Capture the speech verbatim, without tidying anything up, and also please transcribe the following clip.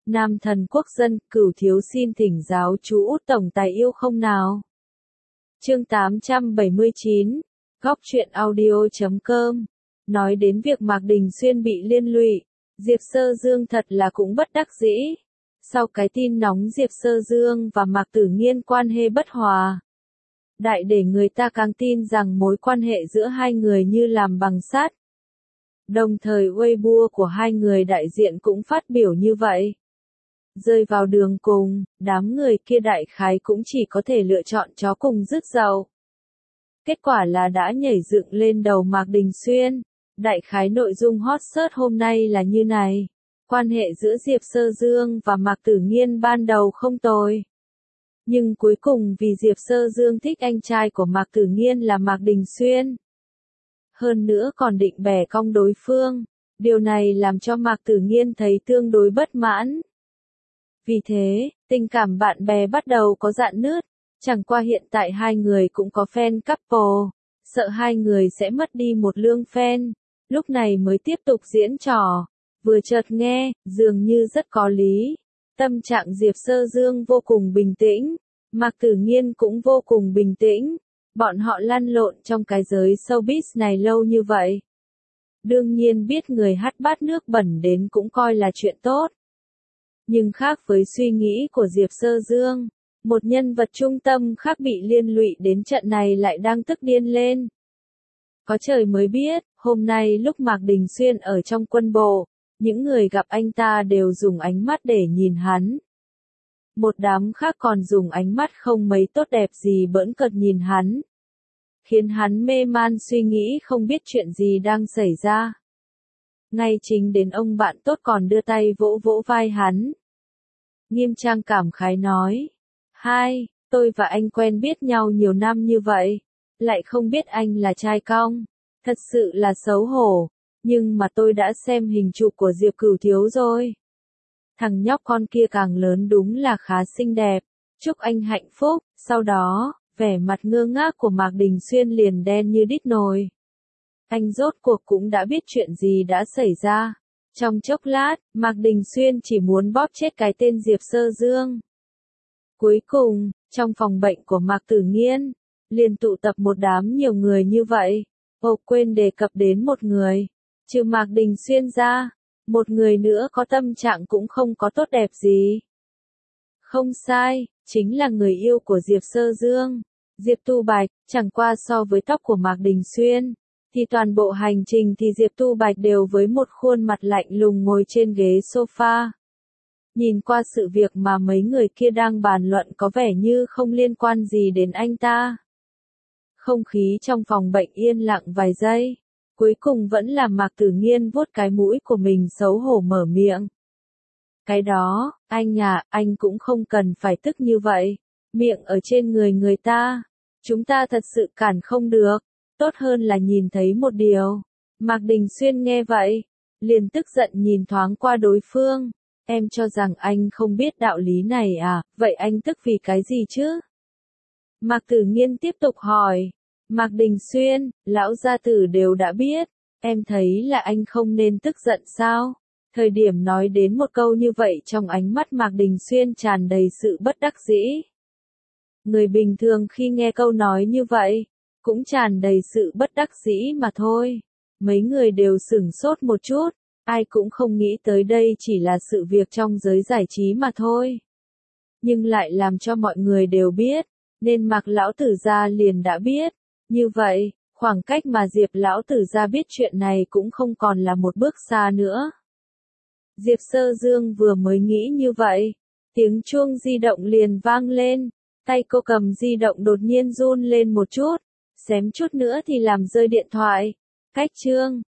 Nam thần quốc dân, Cửu thiếu xin thỉnh giáo chú Út tổng tài yêu không nào. Chương tám trăm bảy mươi chín, Góc truyện audio chấm com. Nói đến việc Mạc Đình Xuyên bị liên lụy, Diệp Sơ Dương thật là cũng bất đắc dĩ. Sau cái tin nóng Diệp Sơ Dương và Mạc Tử Nghiên quan hệ bất hòa, đại để người ta càng tin rằng mối quan hệ giữa hai người như làm bằng sắt. Đồng thời Weibo của hai người đại diện cũng phát biểu như vậy. Rơi vào đường cùng, đám người kia đại khái cũng chỉ có thể lựa chọn chó cùng rước dậu. Kết quả là đã nhảy dựng lên đầu Mạc Đình Xuyên. Đại khái nội dung hot search hôm nay là như này. Quan hệ giữa Diệp Sơ Dương và Mạc Tử Nghiên ban đầu không tồi. Nhưng cuối cùng vì Diệp Sơ Dương thích anh trai của Mạc Tử Nghiên là Mạc Đình Xuyên. Hơn nữa còn định bẻ cong đối phương. Điều này làm cho Mạc Tử Nghiên thấy tương đối bất mãn. Vì thế, tình cảm bạn bè bắt đầu có rạn nứt. Chẳng qua hiện tại hai người cũng có fan couple. Sợ hai người sẽ mất đi một lương fan. Lúc này mới tiếp tục diễn trò. Vừa chợt nghe, dường như rất có lý. Tâm trạng Diệp Sơ Dương vô cùng bình tĩnh. Mạc Tử Nghiên cũng vô cùng bình tĩnh. Bọn họ lăn lộn trong cái giới showbiz này lâu như vậy. Đương nhiên biết người hắt bát nước bẩn đến cũng coi là chuyện tốt. Nhưng khác với suy nghĩ của Diệp Sơ Dương, một nhân vật trung tâm khác bị liên lụy đến trận này lại đang tức điên lên. Có trời mới biết, hôm nay lúc Mạc Đình Xuyên ở trong quân bộ, những người gặp anh ta đều dùng ánh mắt để nhìn hắn. Một đám khác còn dùng ánh mắt không mấy tốt đẹp gì bỡn cợt nhìn hắn. Khiến hắn mê man suy nghĩ không biết chuyện gì đang xảy ra. Ngay chính đến ông bạn tốt còn đưa tay vỗ vỗ vai hắn. Nghiêm trang cảm khái nói. Hai, tôi và anh quen biết nhau nhiều năm như vậy. Lại không biết anh là trai cong. Thật sự là xấu hổ. Nhưng mà tôi đã xem hình chụp của Diệp Cửu thiếu rồi. Thằng nhóc con kia càng lớn đúng là khá xinh đẹp. Chúc anh hạnh phúc. Sau đó, vẻ mặt ngơ ngác của Mạc Đình Xuyên liền đen như đít nồi. Anh rốt cuộc cũng đã biết chuyện gì đã xảy ra. Trong chốc lát, Mạc Đình Xuyên chỉ muốn bóp chết cái tên Diệp Sơ Dương. Cuối cùng, trong phòng bệnh của Mạc Tử Nghiên, liền tụ tập một đám nhiều người như vậy. Ồ, quên đề cập đến một người. Trừ Mạc Đình Xuyên ra, một người nữa có tâm trạng cũng không có tốt đẹp gì. Không sai, chính là người yêu của Diệp Sơ Dương, Diệp Tu Bạch. Chẳng qua so với tóc của Mạc Đình Xuyên, thì toàn bộ hành trình thì Diệp Tu Bạch đều với một khuôn mặt lạnh lùng ngồi trên ghế sofa. Nhìn qua sự việc mà mấy người kia đang bàn luận có vẻ như không liên quan gì đến anh ta. Không khí trong phòng bệnh yên lặng vài giây. Cuối cùng vẫn là Mạc Tử Nghiên vuốt cái mũi của mình xấu hổ mở miệng. Cái đó, anh à, anh cũng không cần phải tức như vậy. Miệng ở trên người người ta. Chúng ta thật sự cản không được. Tốt hơn là nhìn thấy một điều. Mạc Đình Xuyên nghe vậy. Liền tức giận nhìn thoáng qua đối phương. Em cho rằng anh không biết đạo lý này à, vậy anh tức vì cái gì chứ? Mạc Tử Nghiên tiếp tục hỏi. Mạc Đình Xuyên, lão gia tử đều đã biết. Em thấy là anh không nên tức giận sao? Thời điểm nói đến một câu như vậy trong ánh mắt Mạc Đình Xuyên tràn đầy sự bất đắc dĩ. Người bình thường khi nghe câu nói như vậy, cũng tràn đầy sự bất đắc dĩ mà thôi. Mấy người đều sửng sốt một chút, ai cũng không nghĩ tới đây chỉ là sự việc trong giới giải trí mà thôi. Nhưng lại làm cho mọi người đều biết, nên Mạc lão tử gia liền đã biết. Như vậy, khoảng cách mà Diệp lão tử gia biết chuyện này cũng không còn là một bước xa nữa. Diệp Sơ Dương vừa mới nghĩ như vậy, tiếng chuông di động liền vang lên, tay cô cầm di động đột nhiên run lên một chút, xém chút nữa thì làm rơi điện thoại. Cách chương